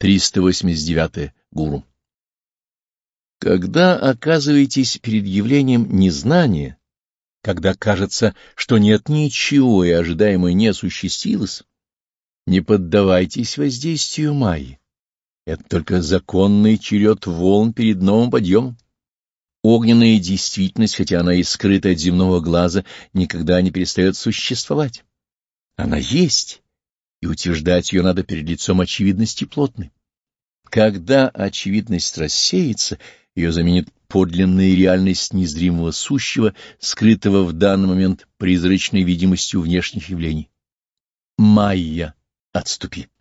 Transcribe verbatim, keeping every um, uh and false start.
триста восемьдесят девять. Гуру. Когда оказываетесь перед явлением незнания, когда кажется, что нет ничего и ожидаемое не осуществилось, не поддавайтесь воздействию майи. Это только законный черед волн перед новым подъемом. Огненная действительность, хотя она и скрыта от земного глаза, никогда не перестает существовать. Она есть, и утверждать ее надо перед лицом очевидности плотной. Когда очевидность рассеется, ее заменит подлинная реальность незримого сущего, скрытого в данный момент призрачной видимостью внешних явлений. Майя, отступи.